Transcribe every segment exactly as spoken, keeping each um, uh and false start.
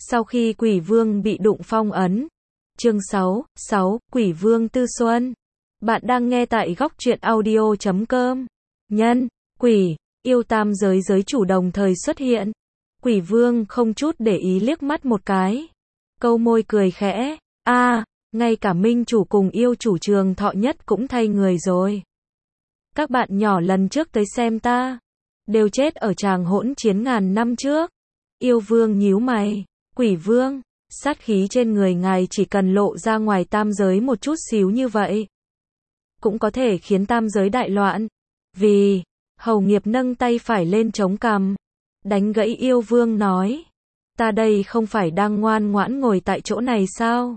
Sau khi quỷ vương bị đụng phong ấn. Chương sáu, sáu, Quỷ vương Tư Xuân. Bạn đang nghe tại góc truyện audio chấm com. Nhân, quỷ, yêu tam giới giới chủ đồng thời xuất hiện. Quỷ vương không chút để ý liếc mắt một cái. Câu môi cười khẽ. a à, ngay cả minh chủ cùng yêu chủ Trường Thọ Nhất cũng thay người rồi. Các bạn nhỏ lần trước tới xem ta, đều chết ở tràng hỗn chiến ngàn năm trước. Yêu vương nhíu mày. Quỷ vương, sát khí trên người ngài chỉ cần lộ ra ngoài tam giới một chút xíu như vậy, cũng có thể khiến tam giới đại loạn. Vì, Hầu Nghiệp nâng tay phải lên chống cằm, đánh gãy yêu vương nói. Ta đây không phải đang ngoan ngoãn ngồi tại chỗ này sao?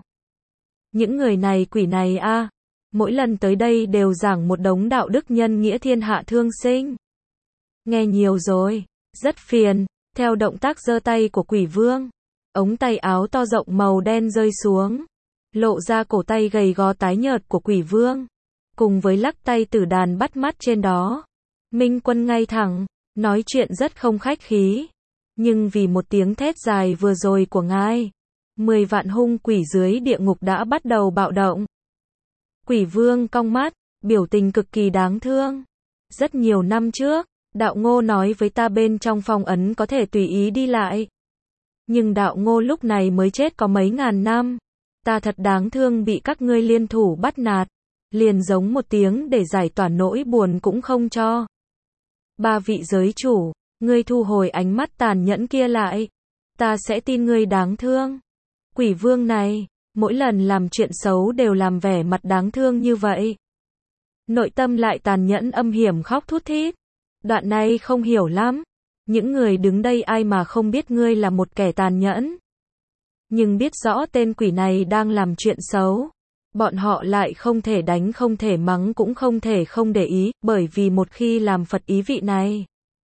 Những người này quỷ này a à, mỗi lần tới đây đều giảng một đống đạo đức nhân nghĩa thiên hạ thương sinh. Nghe nhiều rồi, rất phiền. Theo động tác giơ tay của quỷ vương, ống tay áo to rộng màu đen rơi xuống, lộ ra cổ tay gầy gò tái nhợt của quỷ vương, cùng với lắc tay tử đàn bắt mắt trên đó. Minh Quân ngay thẳng, nói chuyện rất không khách khí, nhưng vì một tiếng thét dài vừa rồi của ngài, mười vạn hung quỷ dưới địa ngục đã bắt đầu bạo động. Quỷ vương cong mắt, biểu tình cực kỳ đáng thương. Rất nhiều năm trước, Đạo Ngô nói với ta bên trong phong ấn có thể tùy ý đi lại. Nhưng Đạo Ngô lúc này mới chết có mấy ngàn năm. Ta thật đáng thương bị các ngươi liên thủ bắt nạt. Liền giống một tiếng để giải tỏa nỗi buồn cũng không cho. Ba vị giới chủ, ngươi thu hồi ánh mắt tàn nhẫn kia lại. Ta sẽ tin ngươi đáng thương. Quỷ vương này, mỗi lần làm chuyện xấu đều làm vẻ mặt đáng thương như vậy. Nội tâm lại tàn nhẫn âm hiểm khóc thút thít. Đoạn này không hiểu lắm. Những người đứng đây ai mà không biết ngươi là một kẻ tàn nhẫn. Nhưng biết rõ tên quỷ này đang làm chuyện xấu. Bọn họ lại không thể đánh, không thể mắng, cũng không thể không để ý, bởi vì một khi làm phật ý vị này,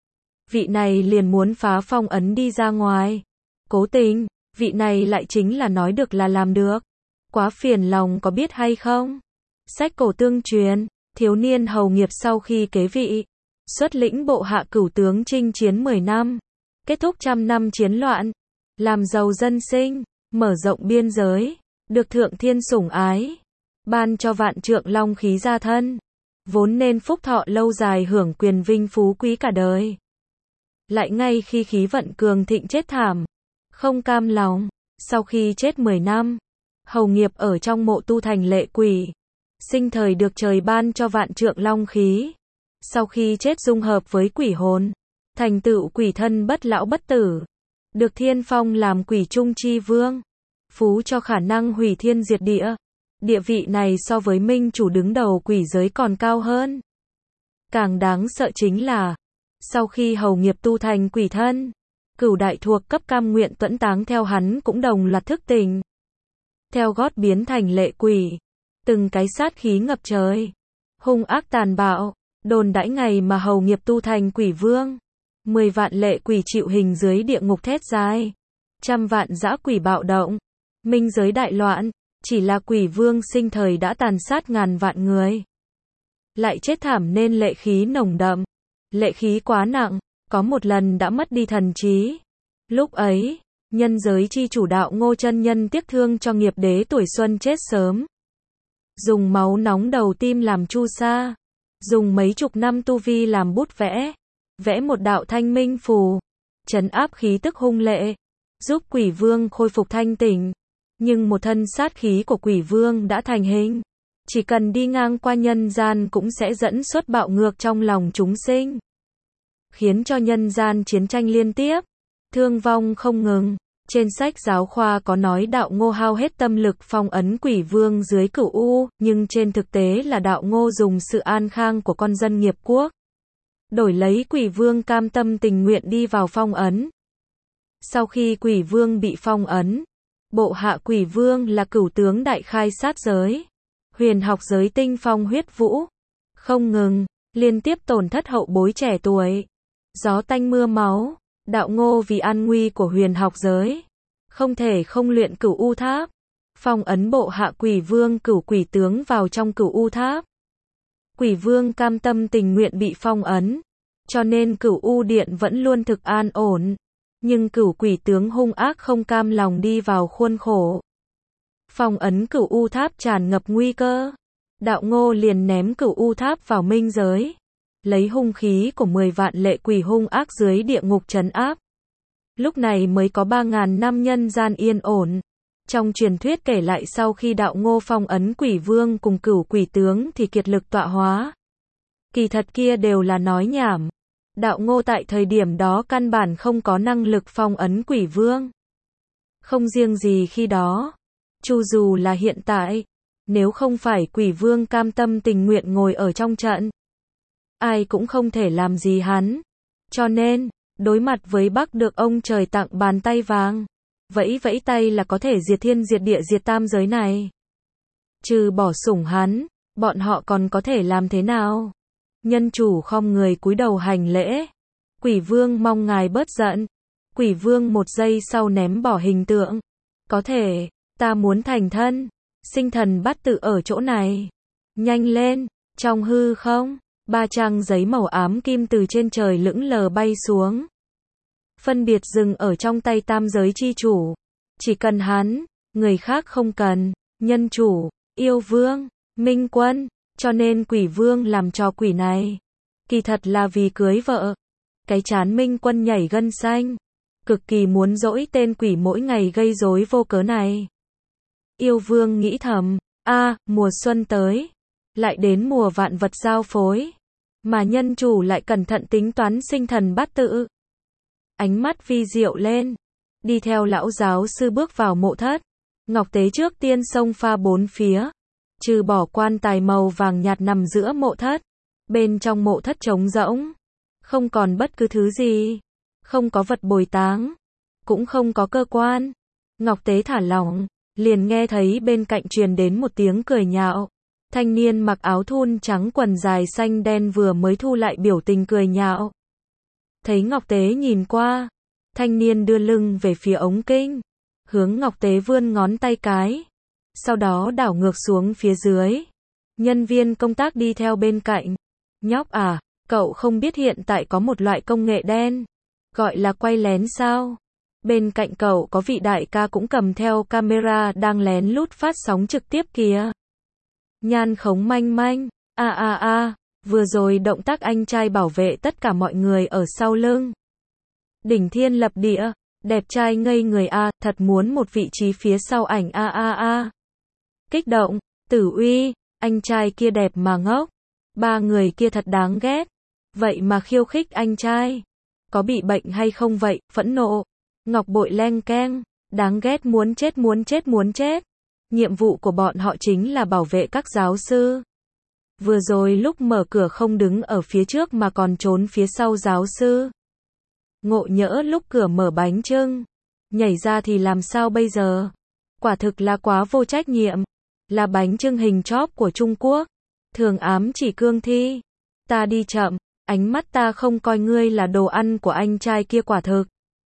vị này liền muốn phá phong ấn đi ra ngoài. Cố tình, vị này lại chính là nói được là làm được. Quá phiền lòng có biết hay không? Sách cổ tương truyền, thiếu niên Hầu Nghiệp sau khi kế vị, xuất lĩnh bộ hạ cửu tướng chinh chiến mười năm, kết thúc trăm năm chiến loạn, làm giàu dân sinh, mở rộng biên giới, được thượng thiên sủng ái, ban cho vạn trượng long khí gia thân, vốn nên phúc thọ lâu dài hưởng quyền vinh phú quý cả đời. Lại ngay khi khí vận cường thịnh chết thảm, không cam lòng, sau khi chết mười năm, Hầu Nghiệp ở trong mộ tu thành lệ quỷ, sinh thời được trời ban cho vạn trượng long khí. Sau khi chết dung hợp với quỷ hồn, thành tựu quỷ thân bất lão bất tử, được thiên phong làm quỷ trung chi vương, phú cho khả năng hủy thiên diệt địa. Địa vị này so với minh chủ đứng đầu quỷ giới còn cao hơn. Càng đáng sợ chính là, sau khi Hầu Nghiệp tu thành quỷ thân, cửu đại thuộc cấp cam nguyện tuẫn táng theo hắn cũng đồng loạt thức tỉnh, theo gót biến thành lệ quỷ, từng cái sát khí ngập trời, hung ác tàn bạo. Đồn đãi ngày mà Hầu Nghiệp tu thành quỷ vương, mười vạn lệ quỷ chịu hình dưới địa ngục thét dài, trăm vạn dã quỷ bạo động, minh giới đại loạn. Chỉ là quỷ vương sinh thời đã tàn sát ngàn vạn người, lại chết thảm nên lệ khí nồng đậm, lệ khí quá nặng, có một lần đã mất đi thần trí. Lúc ấy, nhân giới chi chủ Đạo Ngô chân nhân tiếc thương cho Nghiệp đế tuổi xuân chết sớm, dùng máu nóng đầu tim làm chu sa, dùng mấy chục năm tu vi làm bút vẽ, vẽ một đạo thanh minh phù, trấn áp khí tức hung lệ, giúp quỷ vương khôi phục thanh tỉnh. Nhưng một thân sát khí của quỷ vương đã thành hình, chỉ cần đi ngang qua nhân gian cũng sẽ dẫn xuất bạo ngược trong lòng chúng sinh, khiến cho nhân gian chiến tranh liên tiếp, thương vong không ngừng. Trên sách giáo khoa có nói Đạo Ngô hao hết tâm lực phong ấn quỷ vương dưới cửu u, nhưng trên thực tế là Đạo Ngô dùng sự an khang của con dân nghiệp quốc, đổi lấy quỷ vương cam tâm tình nguyện đi vào phong ấn. Sau khi quỷ vương bị phong ấn, bộ hạ quỷ vương là cửu tướng đại khai sát giới, huyền học giới tinh phong huyết vũ, không ngừng, liên tiếp tổn thất hậu bối trẻ tuổi, gió tanh mưa máu. Đạo Ngô vì an nguy của huyền học giới, không thể không luyện cửu u tháp, phong ấn bộ hạ quỷ vương cửu quỷ tướng vào trong cửu u tháp. Quỷ vương cam tâm tình nguyện bị phong ấn, cho nên cửu u điện vẫn luôn thực an ổn. Nhưng Cửu Quỷ tướng hung ác không cam lòng đi vào khuôn khổ. Phong ấn Cửu U Tháp tràn ngập nguy cơ. Đạo Ngô liền ném Cửu U Tháp vào minh giới, lấy hung khí của mười vạn lệ quỷ hung ác dưới địa ngục trấn áp. Lúc này mới có ba ngàn năm nhân gian yên ổn. Trong truyền thuyết kể lại sau khi Đạo Ngô phong ấn Quỷ Vương cùng Cửu Quỷ tướng thì kiệt lực tọa hóa. Kỳ thật kia đều là nói nhảm. Đạo Ngô tại thời điểm đó căn bản không có năng lực phong ấn Quỷ Vương. Không riêng gì khi đó, chu dù là hiện tại, nếu không phải Quỷ Vương cam tâm tình nguyện ngồi ở trong trận, ai cũng không thể làm gì hắn. Cho nên, đối mặt với Bắc được ông trời tặng bàn tay vàng, vẫy vẫy tay là có thể diệt thiên diệt địa diệt tam giới này. Trừ bỏ sủng hắn, bọn họ còn có thể làm thế nào? Nhân chủ khom người cúi đầu hành lễ. Quỷ Vương mong ngài bớt giận. Quỷ Vương một giây sau ném bỏ hình tượng. Có thể, ta muốn thành thân. Sinh thần bát tự ở chỗ này. Nhanh lên, trong hư không, ba trang giấy màu ám kim từ trên trời lững lờ bay xuống. Phân biệt dừng ở trong tay tam giới chi chủ. Chỉ cần hắn, người khác không cần. Nhân chủ, yêu vương, minh quân. Cho nên Quỷ Vương làm trò quỷ này, kỳ thật là vì cưới vợ. Cái chán minh quân nhảy gân xanh, cực kỳ muốn dỗi tên quỷ mỗi ngày gây rối vô cớ này. Yêu vương nghĩ thầm, a, mùa xuân tới, lại đến mùa vạn vật giao phối, mà nhân chủ lại cẩn thận tính toán sinh thần bát tự. Ánh mắt vi diệu lên, đi theo lão giáo sư bước vào mộ thất. Ngọc Tế trước tiên xông pha bốn phía. Trừ bỏ quan tài màu vàng nhạt nằm giữa mộ thất, bên trong mộ thất trống rỗng, không còn bất cứ thứ gì, không có vật bồi táng, cũng không có cơ quan. Ngọc Tế thả lỏng, liền nghe thấy bên cạnh truyền đến một tiếng cười nhạo. Thanh niên mặc áo thun trắng quần dài xanh đen vừa mới thu lại biểu tình cười nhạo. Thấy Ngọc Tế nhìn qua, thanh niên đưa lưng về phía ống kinh, hướng Ngọc Tế vươn ngón tay cái. Sau đó đảo ngược xuống phía dưới. Nhân viên công tác đi theo bên cạnh. Nhóc à, cậu không biết hiện tại có một loại công nghệ đen, gọi là quay lén sao? Bên cạnh cậu có vị đại ca cũng cầm theo camera đang lén lút phát sóng trực tiếp kìa. Nhan Khống manh manh, a a a, vừa rồi động tác anh trai bảo vệ tất cả mọi người ở sau lưng. Đỉnh thiên lập địa, đẹp trai ngây người a, thật muốn một vị trí phía sau ảnh a a a. Kích động, Tử Uy, anh trai kia đẹp mà ngốc. Ba người kia thật đáng ghét. Vậy mà khiêu khích anh trai. Có bị bệnh hay không vậy, phẫn nộ. Ngọc bội leng keng, đáng ghét muốn chết muốn chết muốn chết. Nhiệm vụ của bọn họ chính là bảo vệ các giáo sư. Vừa rồi lúc mở cửa không đứng ở phía trước mà còn trốn phía sau giáo sư. Ngộ nhỡ lúc cửa mở bánh chưng, nhảy ra thì làm sao bây giờ? Quả thực là quá vô trách nhiệm. Là bánh chưng hình chóp của Trung Quốc. Thường ám chỉ cương thi. Ta đi chậm, ánh mắt ta không coi ngươi là đồ ăn của anh trai kia quả thực.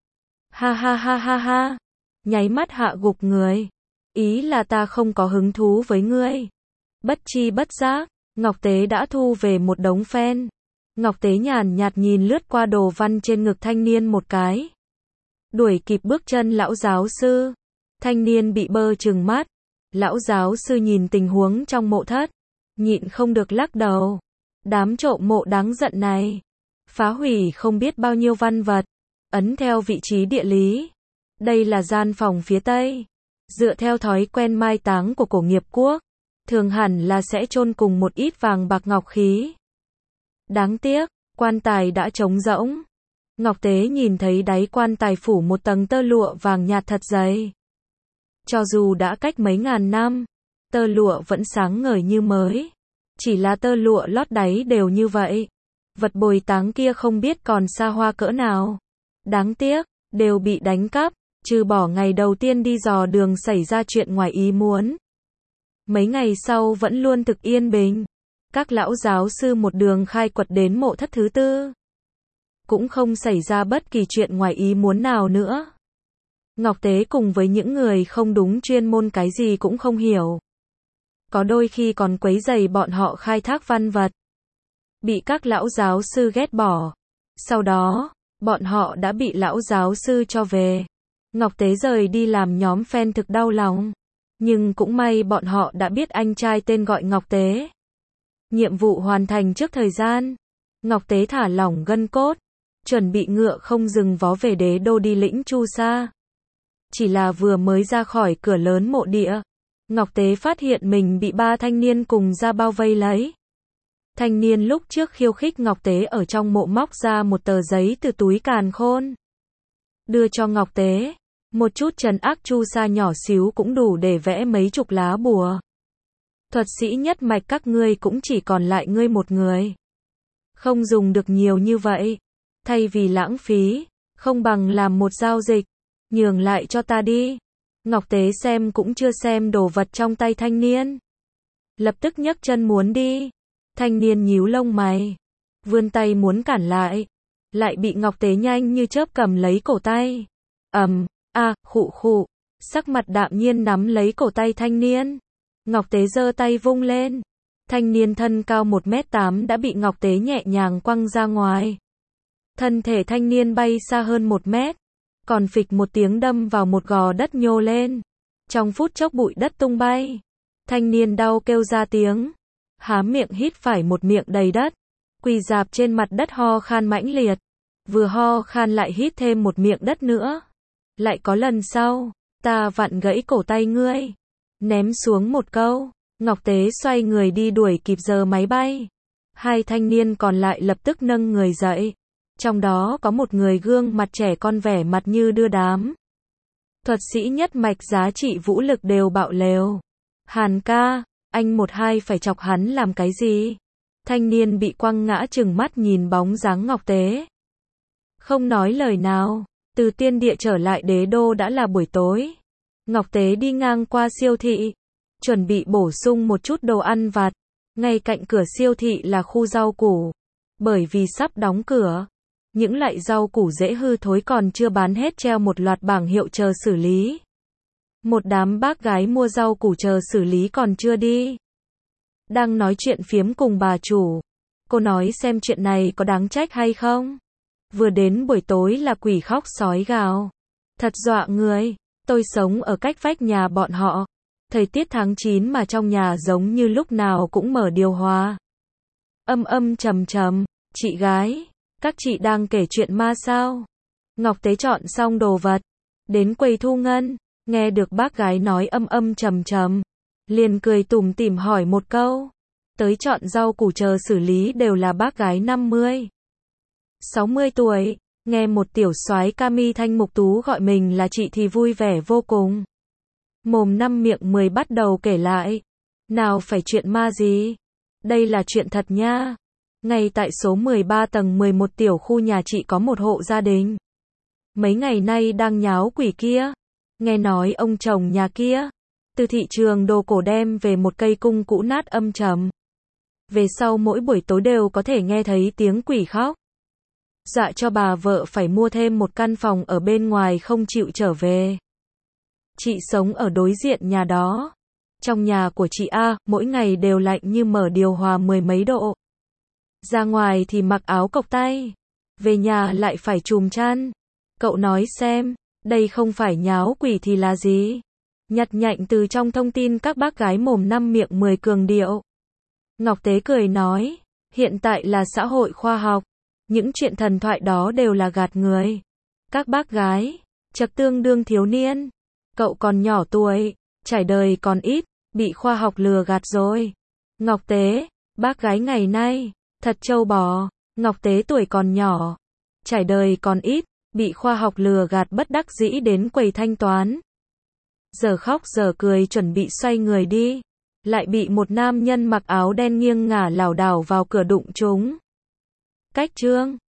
Ha ha ha ha ha. Nháy mắt hạ gục người. Ý là ta không có hứng thú với ngươi. Bất chi bất giác, Ngọc Tế đã thu về một đống fan. Ngọc Tế nhàn nhạt nhìn lướt qua đồ văn trên ngực thanh niên một cái. Đuổi kịp bước chân lão giáo sư. Thanh niên bị bơ trừng mắt. Lão giáo sư nhìn tình huống trong mộ thất, nhịn không được lắc đầu. Đám trộm mộ đáng giận này, phá hủy không biết bao nhiêu văn vật, ấn theo vị trí địa lý. Đây là gian phòng phía Tây. Dựa theo thói quen mai táng của cổ nghiệp quốc, thường hẳn là sẽ chôn cùng một ít vàng bạc ngọc khí. Đáng tiếc, quan tài đã trống rỗng. Ngọc Tế nhìn thấy đáy quan tài phủ một tầng tơ lụa vàng nhạt thật dày. Cho dù đã cách mấy ngàn năm, tơ lụa vẫn sáng ngời như mới. Chỉ là tơ lụa lót đáy đều như vậy. Vật bồi táng kia không biết còn xa hoa cỡ nào. Đáng tiếc, đều bị đánh cắp, trừ bỏ ngày đầu tiên đi dò đường xảy ra chuyện ngoài ý muốn. Mấy ngày sau vẫn luôn thực yên bình. Các lão giáo sư một đường khai quật đến mộ thất thứ tư. Cũng không xảy ra bất kỳ chuyện ngoài ý muốn nào nữa. Ngọc Tế cùng với những người không đúng chuyên môn cái gì cũng không hiểu. Có đôi khi còn quấy rầy bọn họ khai thác văn vật. Bị các lão giáo sư ghét bỏ. Sau đó, bọn họ đã bị lão giáo sư cho về. Ngọc Tế rời đi làm nhóm fan thực đau lòng. Nhưng cũng may bọn họ đã biết anh trai tên gọi Ngọc Tế. Nhiệm vụ hoàn thành trước thời gian. Ngọc Tế thả lỏng gân cốt, chuẩn bị ngựa không dừng vó về đế đô đi lĩnh Chu Sa. Chỉ là vừa mới ra khỏi cửa lớn mộ địa, Ngọc Tế phát hiện mình bị ba thanh niên cùng ra bao vây lấy. Thanh niên lúc trước khiêu khích Ngọc Tế ở trong mộ móc ra một tờ giấy từ túi càn khôn. Đưa cho Ngọc Tế. Một chút trấn ác Chu Sa nhỏ xíu cũng đủ để vẽ mấy chục lá bùa. Thuật sĩ nhất mạch các ngươi cũng chỉ còn lại ngươi một người. Không dùng được nhiều như vậy. Thay vì lãng phí, không bằng làm một giao dịch. Nhường lại cho ta đi. Ngọc Tế xem cũng chưa xem đồ vật trong tay thanh niên. Lập tức nhấc chân muốn đi. Thanh niên nhíu lông mày. Vươn tay muốn cản lại. Lại bị Ngọc Tế nhanh như chớp cầm lấy cổ tay. Ầm, a, à, khụ khụ. Sắc mặt đạm nhiên nắm lấy cổ tay thanh niên. Ngọc Tế giơ tay vung lên. Thanh niên thân cao một mét tám đã bị Ngọc Tế nhẹ nhàng quăng ra ngoài. Thân thể thanh niên bay xa hơn một mét. Còn phịch một tiếng đâm vào một gò đất nhô lên. Trong phút chốc bụi đất tung bay. Thanh niên đau kêu ra tiếng. Há miệng hít phải một miệng đầy đất. Quỳ rạp trên mặt đất ho khan mãnh liệt. Vừa ho khan lại hít thêm một miệng đất nữa. Lại có lần sau, ta vặn gãy cổ tay ngươi. Ném xuống một câu. Ngọc Tế xoay người đi đuổi kịp giờ máy bay. Hai thanh niên còn lại lập tức nâng người dậy. Trong đó có một người gương mặt trẻ con vẻ mặt như đưa đám. Thuật sĩ nhất mạch giá trị vũ lực đều bạo lều. Hàn ca, anh một hai phải chọc hắn làm cái gì? Thanh niên bị quăng ngã chừng mắt nhìn bóng dáng Ngọc Tế. Không nói lời nào, từ tiên địa trở lại đế đô đã là buổi tối. Ngọc Tế đi ngang qua siêu thị, chuẩn bị bổ sung một chút đồ ăn vặt. Ngay cạnh cửa siêu thị là khu rau củ. Bởi vì sắp đóng cửa, những loại rau củ dễ hư thối còn chưa bán hết treo một loạt bảng hiệu chờ xử lý. Một đám bác gái mua rau củ chờ xử lý còn chưa đi. Đang nói chuyện phiếm cùng bà chủ. Cô nói xem chuyện này có đáng trách hay không. Vừa đến buổi tối là quỷ khóc sói gào. Thật dọa người. Tôi sống ở cách vách nhà bọn họ. Thời tiết tháng chín mà trong nhà giống như lúc nào cũng mở điều hòa. Âm âm trầm trầm. Chị gái, các chị đang kể chuyện ma sao? Ngọc Tế chọn xong đồ vật. Đến quầy thu ngân. Nghe được bác gái nói âm âm trầm trầm. Liền cười tủm tỉm hỏi một câu. Tới chọn rau củ chờ xử lý đều là bác gái năm mươi, sáu mươi tuổi. Nghe một tiểu soái ca mi thanh mục tú gọi mình là chị thì vui vẻ vô cùng. Mồm năm miệng mười bắt đầu kể lại. Nào phải chuyện ma gì? Đây là chuyện thật nha. Ngay tại số mười ba tầng mười một tiểu khu nhà chị có một hộ gia đình. Mấy ngày nay đang nháo quỷ kia. Nghe nói ông chồng nhà kia từ thị trường đồ cổ đem về một cây cung cũ nát âm trầm. Về sau mỗi buổi tối đều có thể nghe thấy tiếng quỷ khóc. Dọa cho bà vợ phải mua thêm một căn phòng ở bên ngoài không chịu trở về. Chị sống ở đối diện nhà đó. Trong nhà của chị A, mỗi ngày đều lạnh như mở điều hòa mười mấy độ. Ra ngoài thì mặc áo cộc tay. Về nhà lại phải trùm chăn. Cậu nói xem, đây không phải nháo quỷ thì là gì? Nhặt nhạnh từ trong thông tin các bác gái mồm năm miệng mười cường điệu. Ngọc Tế cười nói, hiện tại là xã hội khoa học. Những chuyện thần thoại đó đều là gạt người. Các bác gái, chật tương đương thiếu niên. Cậu còn nhỏ tuổi, trải đời còn ít, bị khoa học lừa gạt rồi. Ngọc Tế, bác gái ngày nay, thật trâu bò. Ngọc Tế tuổi còn nhỏ, trải đời còn ít, bị khoa học lừa gạt bất đắc dĩ đến quầy thanh toán. Giờ khóc giờ cười chuẩn bị xoay người đi. Lại bị một nam nhân mặc áo đen nghiêng ngả lảo đảo vào cửa đụng trúng. Cách chương